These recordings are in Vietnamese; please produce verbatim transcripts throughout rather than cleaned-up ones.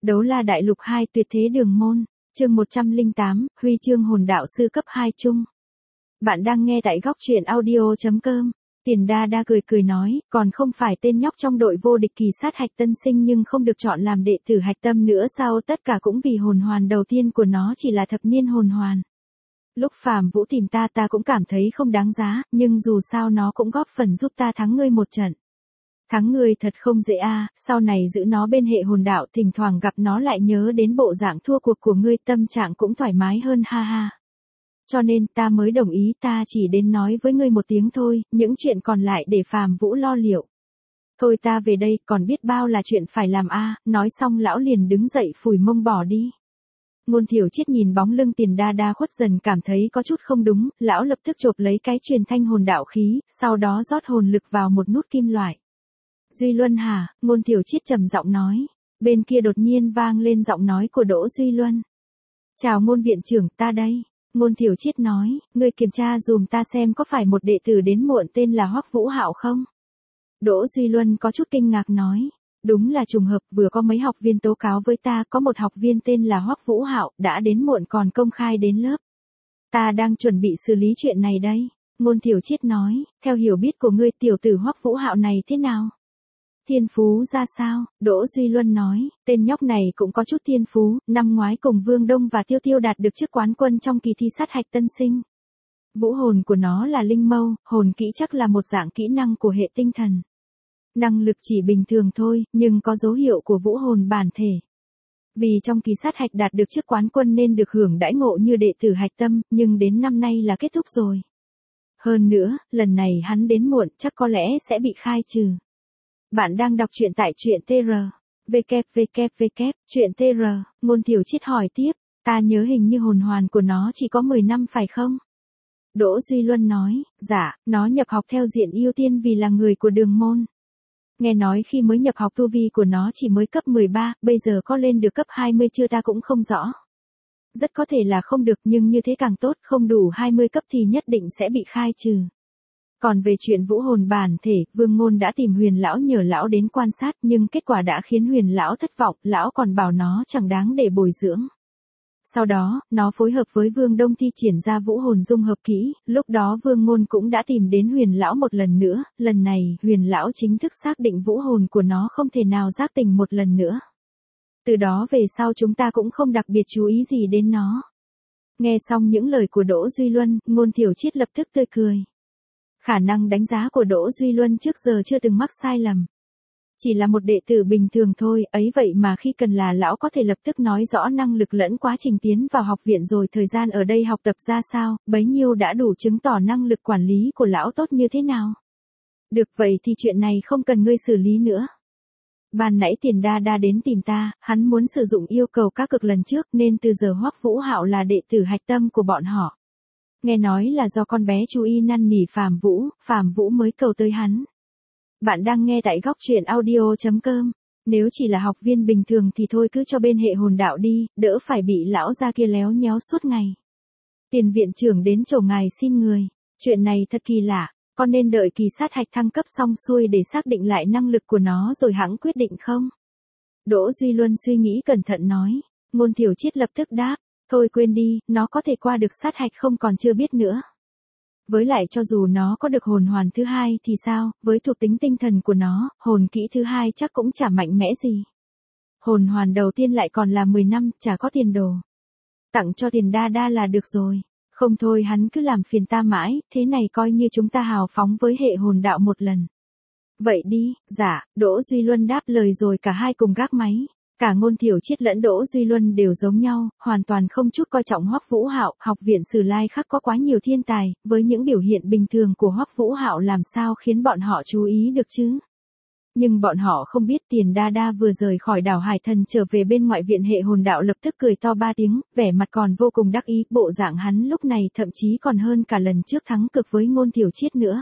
Đấu La Đại Lục hai Tuyệt Thế Đường Môn, chương một trăm lẻ tám, Huy chương hồn đạo sư cấp hai chung. Bạn đang nghe tại góc truyện audio chấm com. Tiền Đa Đa cười cười nói, còn không phải tên nhóc trong đội vô địch kỳ sát hạch tân sinh nhưng không được chọn làm đệ tử hạch tâm nữa sao, tất cả cũng vì hồn hoàn đầu tiên của nó chỉ là thập niên hồn hoàn. Lúc Phàm Vũ tìm ta ta cũng cảm thấy không đáng giá, nhưng dù sao nó cũng góp phần giúp ta thắng ngươi một trận. Thắng ngươi thật không dễ a, à, sau này giữ nó bên hệ hồn đạo, thỉnh thoảng gặp nó lại nhớ đến bộ dạng thua cuộc của ngươi, tâm trạng cũng thoải mái hơn ha ha. Cho nên ta mới đồng ý, ta chỉ đến nói với ngươi một tiếng thôi, những chuyện còn lại để Phàm Vũ lo liệu. Thôi ta về đây, còn biết bao là chuyện phải làm a, à, nói xong lão liền đứng dậy phủi mông bỏ đi. Ngôn Thiểu Triết nhìn bóng lưng Tiền Đa Đa khuất dần cảm thấy có chút không đúng, lão lập tức chộp lấy cái truyền thanh hồn đạo khí, sau đó rót hồn lực vào một nút kim loại. Duy Luân hả? Ngôn Thiểu Triết trầm giọng nói. Bên kia đột nhiên vang lên giọng nói của Đỗ Duy Luân. Chào Ngôn viện trưởng, ta đây. Ngôn Thiểu Triết nói, ngươi kiểm tra dùm ta xem có phải một đệ tử đến muộn tên là Hoắc Vũ Hạo không? Đỗ Duy Luân có chút kinh ngạc nói. Đúng là trùng hợp, vừa có mấy học viên tố cáo với ta, có một học viên tên là Hoắc Vũ Hạo đã đến muộn còn công khai đến lớp. Ta đang chuẩn bị xử lý chuyện này đây. Ngôn Thiểu Triết nói, theo hiểu biết của ngươi tiểu tử Hoắc Vũ Hạo này thế nào? Thiên phú ra sao? Đỗ Duy Luân nói, tên nhóc này cũng có chút thiên phú, năm ngoái cùng Vương Đông và Tiêu Tiêu đạt được chức quán quân trong kỳ thi sát hạch tân sinh. Vũ hồn của nó là linh mâu, hồn kỹ chắc là một dạng kỹ năng của hệ tinh thần. Năng lực chỉ bình thường thôi, nhưng có dấu hiệu của vũ hồn bản thể. Vì trong kỳ sát hạch đạt được chức quán quân nên được hưởng đãi ngộ như đệ tử hạch tâm, nhưng đến năm nay là kết thúc rồi. Hơn nữa, lần này hắn đến muộn chắc có lẽ sẽ bị khai trừ. Bạn đang đọc truyện tại truyện tê rờ. www. Truyện tê rờ. Ngôn Thiểu Triết hỏi tiếp, ta nhớ hình như hồn hoàn của nó chỉ có mười năm phải không? Đỗ Duy Luân nói, dạ, nó nhập học theo diện ưu tiên vì là người của đường môn. Nghe nói khi mới nhập học tu vi của nó chỉ mới cấp mười ba, bây giờ có lên được cấp hai mươi chưa ta cũng không rõ. Rất có thể là không được nhưng như thế càng tốt, không đủ hai mươi cấp thì nhất định sẽ bị khai trừ. Còn về chuyện vũ hồn bản thể, Vương Ngôn đã tìm Huyền lão nhờ lão đến quan sát, nhưng kết quả đã khiến Huyền lão thất vọng, lão còn bảo nó chẳng đáng để bồi dưỡng. Sau đó, nó phối hợp với Vương Đông thi triển ra vũ hồn dung hợp kỹ, lúc đó Vương Ngôn cũng đã tìm đến Huyền lão một lần nữa, lần này, Huyền lão chính thức xác định vũ hồn của nó không thể nào giác tỉnh một lần nữa. Từ đó về sau chúng ta cũng không đặc biệt chú ý gì đến nó. Nghe xong những lời của Đỗ Duy Luân, Ngôn Thiểu Triết lập tức tươi cười. Khả năng đánh giá của Đỗ Duy Luân trước giờ chưa từng mắc sai lầm. Chỉ là một đệ tử bình thường thôi, ấy vậy mà khi cần là lão có thể lập tức nói rõ năng lực lẫn quá trình tiến vào học viện rồi thời gian ở đây học tập ra sao, bấy nhiêu đã đủ chứng tỏ năng lực quản lý của lão tốt như thế nào. Được vậy thì chuyện này không cần ngươi xử lý nữa. Ban nãy Tiền Đa Đa đến tìm ta, hắn muốn sử dụng yêu cầu các cực lần trước nên từ giờ Hoắc Vũ Hạo là đệ tử hạch tâm của bọn họ. Nghe nói là do con bé chú ý năn nỉ Phàm Vũ, Phàm Vũ mới cầu tới hắn. Bạn đang nghe tại góc truyện audio chấm com. Nếu chỉ là học viên bình thường thì thôi cứ cho bên hệ hồn đạo đi, đỡ phải bị lão gia kia léo nhéo suốt ngày. Tiền viện trưởng đến chầu ngài xin người. Chuyện này thật kỳ lạ, con nên đợi kỳ sát hạch thăng cấp xong xuôi để xác định lại năng lực của nó rồi hẵng quyết định không? Đỗ Duy Luân suy nghĩ cẩn thận nói. Ngôn Thiểu Triết lập tức đáp. Thôi quên đi, nó có thể qua được sát hạch không còn chưa biết nữa. Với lại cho dù nó có được hồn hoàn thứ hai thì sao, với thuộc tính tinh thần của nó, hồn kỹ thứ hai chắc cũng chả mạnh mẽ gì. Hồn hoàn đầu tiên lại còn là mười năm, chả có tiền đồ. Tặng cho Tiền Đa Đa là được rồi. Không thôi hắn cứ làm phiền ta mãi, thế này coi như chúng ta hào phóng với hệ hồn đạo một lần. Vậy đi, dạ, Đỗ Duy Luân đáp lời rồi cả hai cùng gác máy. Cả Ngôn Thiểu Triết lẫn Đỗ Duy Luân đều giống nhau, hoàn toàn không chút coi trọng Hoắc Vũ Hạo, học viện Sử Lai Khắc có quá nhiều thiên tài, với những biểu hiện bình thường của Hoắc Vũ Hạo làm sao khiến bọn họ chú ý được chứ? Nhưng bọn họ không biết Tiền Đa Đa vừa rời khỏi đảo Hải Thần trở về bên ngoại viện hệ hồn đạo lập tức cười to ba tiếng, vẻ mặt còn vô cùng đắc ý, bộ dạng hắn lúc này thậm chí còn hơn cả lần trước thắng cực với Ngôn Thiểu Triết nữa.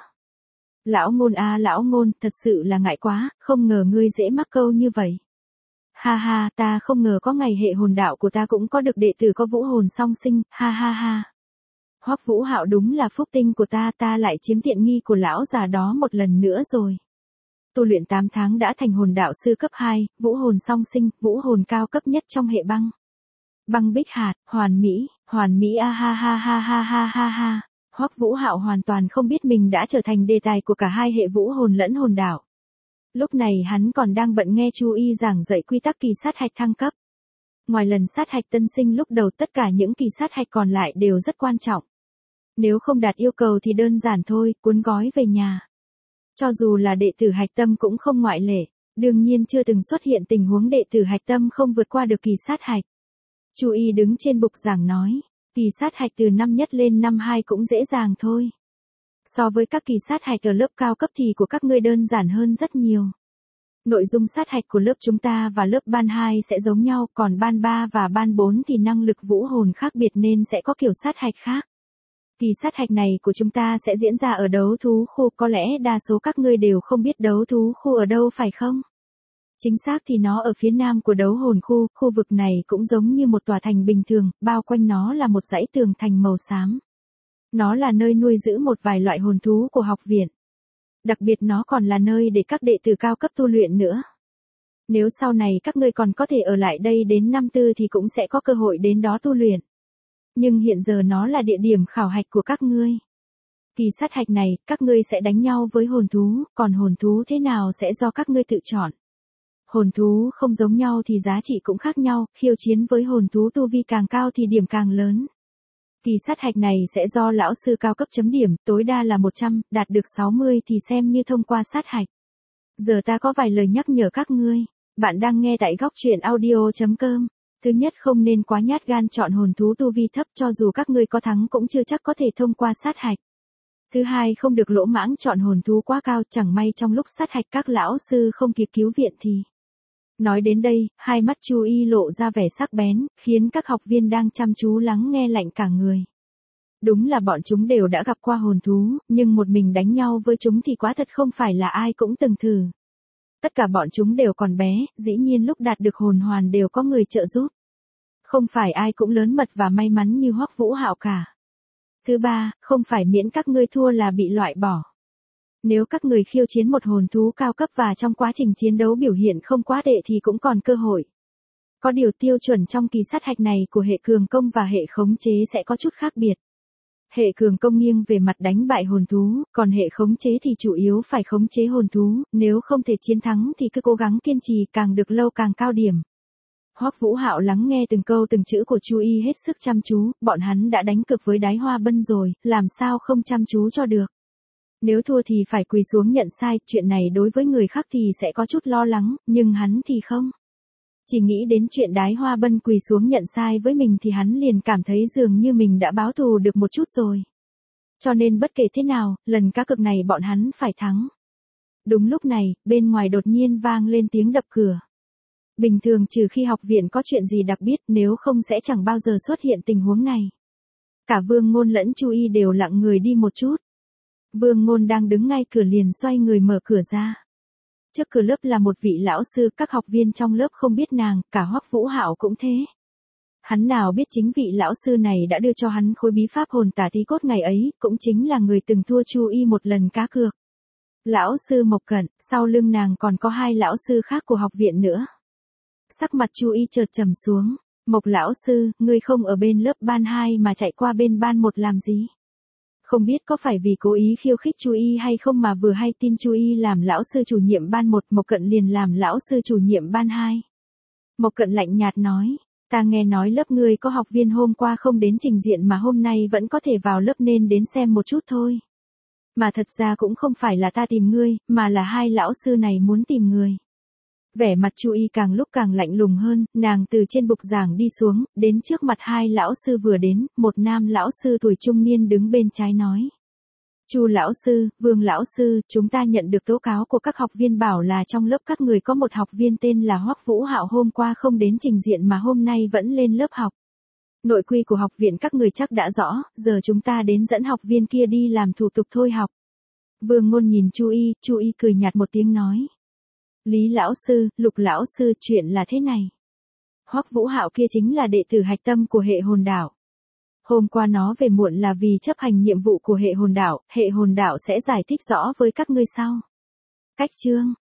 Lão Ngôn a lão Ngôn, thật sự là ngại quá, không ngờ ngươi dễ mắc câu như vậy. Ha ha, ta không ngờ có ngày hệ hồn đạo của ta cũng có được đệ tử có vũ hồn song sinh, ha ha ha. Hoắc Vũ Hạo đúng là phúc tinh của ta, ta lại chiếm tiện nghi của lão già đó một lần nữa rồi. tu luyện tám tháng đã thành hồn đạo sư cấp hai, vũ hồn song sinh, vũ hồn cao cấp nhất trong hệ băng. Băng bích hạt, hoàn mỹ, hoàn mỹ a ha ha ha ha ha ha ha. Hoắc Vũ Hạo hoàn toàn không biết mình đã trở thành đề tài của cả hai hệ vũ hồn lẫn hồn đạo. Lúc này hắn còn đang bận nghe Chu Y giảng dạy quy tắc kỳ sát hạch thăng cấp. Ngoài lần sát hạch tân sinh lúc đầu, tất cả những kỳ sát hạch còn lại đều rất quan trọng. Nếu không đạt yêu cầu thì đơn giản thôi, cuốn gói về nhà. Cho dù là đệ tử hạch tâm cũng không ngoại lệ, đương nhiên chưa từng xuất hiện tình huống đệ tử hạch tâm không vượt qua được kỳ sát hạch. Chu Y đứng trên bục giảng nói, kỳ sát hạch từ năm nhất lên năm hai cũng dễ dàng thôi. So với các kỳ sát hạch ở lớp cao cấp thì của các ngươi đơn giản hơn rất nhiều. Nội dung sát hạch của lớp chúng ta và lớp ban hai sẽ giống nhau, còn ban ba và ban bốn thì năng lực vũ hồn khác biệt nên sẽ có kiểu sát hạch khác. Kỳ sát hạch này của chúng ta sẽ diễn ra ở đấu thú khu, có lẽ đa số các ngươi đều không biết đấu thú khu ở đâu phải không? Chính xác thì nó ở phía nam của đấu hồn khu, khu vực này cũng giống như một tòa thành bình thường, bao quanh nó là một dãy tường thành màu xám. Nó là nơi nuôi giữ một vài loại hồn thú của học viện. Đặc biệt nó còn là nơi để các đệ tử cao cấp tu luyện nữa. Nếu sau này các ngươi còn có thể ở lại đây đến năm tư thì cũng sẽ có cơ hội đến đó tu luyện. Nhưng hiện giờ nó là địa điểm khảo hạch của các ngươi. Kỳ sát hạch này, các ngươi sẽ đánh nhau với hồn thú, còn hồn thú thế nào sẽ do các ngươi tự chọn. Hồn thú không giống nhau thì giá trị cũng khác nhau, khiêu chiến với hồn thú tu vi càng cao thì điểm càng lớn. Kỳ sát hạch này sẽ do lão sư cao cấp chấm điểm, tối đa là một trăm, đạt được sáu mươi thì xem như thông qua sát hạch. Giờ ta có vài lời nhắc nhở các ngươi. Bạn đang nghe tại góc truyện audio chấm com. Thứ nhất, không nên quá nhát gan chọn hồn thú tu vi thấp, cho dù các ngươi có thắng cũng chưa chắc có thể thông qua sát hạch. Thứ hai, không được lỗ mãng chọn hồn thú quá cao, chẳng may trong lúc sát hạch các lão sư không kịp cứu viện thì. Nói đến đây, hai mắt Chu Y lộ ra vẻ sắc bén, khiến các học viên đang chăm chú lắng nghe lạnh cả người. Đúng là bọn chúng đều đã gặp qua hồn thú, nhưng một mình đánh nhau với chúng thì quá thật không phải là ai cũng từng thử. Tất cả bọn chúng đều còn bé, dĩ nhiên lúc đạt được hồn hoàn đều có người trợ giúp. Không phải ai cũng lớn mật và may mắn như Hoắc Vũ Hạo cả. Thứ ba, không phải miễn các ngươi thua là bị loại bỏ. Nếu các người khiêu chiến một hồn thú cao cấp và trong quá trình chiến đấu biểu hiện không quá tệ thì cũng còn cơ hội. Có điều tiêu chuẩn trong kỳ sát hạch này của hệ cường công và hệ khống chế sẽ có chút khác biệt. Hệ cường công nghiêng về mặt đánh bại hồn thú, còn hệ khống chế thì chủ yếu phải khống chế hồn thú, nếu không thể chiến thắng thì cứ cố gắng kiên trì, càng được lâu càng cao điểm. Hoắc Vũ Hạo lắng nghe từng câu từng chữ của Chu Y hết sức chăm chú, bọn hắn đã đánh cược với Đái Hoa Bân rồi, làm sao không chăm chú cho được. Nếu thua thì phải quỳ xuống nhận sai, chuyện này đối với người khác thì sẽ có chút lo lắng, nhưng hắn thì không. Chỉ nghĩ đến chuyện Đái Hoa Bân quỳ xuống nhận sai với mình thì hắn liền cảm thấy dường như mình đã báo thù được một chút rồi. Cho nên bất kể thế nào, lần cá cược này bọn hắn phải thắng. Đúng lúc này, bên ngoài đột nhiên vang lên tiếng đập cửa. Bình thường trừ khi học viện có chuyện gì đặc biệt, nếu không sẽ chẳng bao giờ xuất hiện tình huống này. Cả Vương Ngôn lẫn Chu Y đều lặng người đi một chút. Vương Ngôn đang đứng ngay cửa liền xoay người mở cửa ra. Trước cửa lớp là một vị lão sư, các học viên trong lớp không biết nàng, cả Hoắc Vũ Hạo cũng thế. Hắn nào biết chính vị lão sư này đã đưa cho hắn khối bí pháp hồn tả tí cốt ngày ấy, cũng chính là người từng thua Chu Y một lần cá cược. Lão sư Mộc Cẩn, sau lưng nàng còn có hai lão sư khác của học viện nữa. Sắc mặt Chu Y chợt trầm xuống. Mộc lão sư, ngươi không ở bên lớp ban hai mà chạy qua bên ban một làm gì? Không biết có phải vì cố ý khiêu khích Chu Y hay không mà vừa hay tin Chu Y làm lão sư chủ nhiệm ban một, Mộc Cận liền làm lão sư chủ nhiệm ban hai. Mộc Cận lạnh nhạt nói, ta nghe nói lớp ngươi có học viên hôm qua không đến trình diện mà hôm nay vẫn có thể vào lớp nên đến xem một chút thôi. Mà thật ra cũng không phải là ta tìm ngươi, mà là hai lão sư này muốn tìm người. Vẻ mặt Chu Y càng lúc càng lạnh lùng hơn, nàng từ trên bục giảng đi xuống, đến trước mặt hai lão sư vừa đến, một nam lão sư tuổi trung niên đứng bên trái nói. Chu lão sư, Vương lão sư, chúng ta nhận được tố cáo của các học viên bảo là trong lớp các người có một học viên tên là Hoắc Vũ Hạo hôm qua không đến trình diện mà hôm nay vẫn lên lớp học. Nội quy của học viện các người chắc đã rõ, giờ chúng ta đến dẫn học viên kia đi làm thủ tục thôi học. Vương Ngôn nhìn Chu Y, Chu Y cười nhạt một tiếng nói. Lý lão sư, Lục lão sư, chuyện là thế này. Hoắc Vũ Hạo kia chính là đệ tử hạch tâm của hệ hồn đạo. Hôm qua nó về muộn là vì chấp hành nhiệm vụ của hệ hồn đạo, hệ hồn đạo sẽ giải thích rõ với các ngươi sau. Cách chương,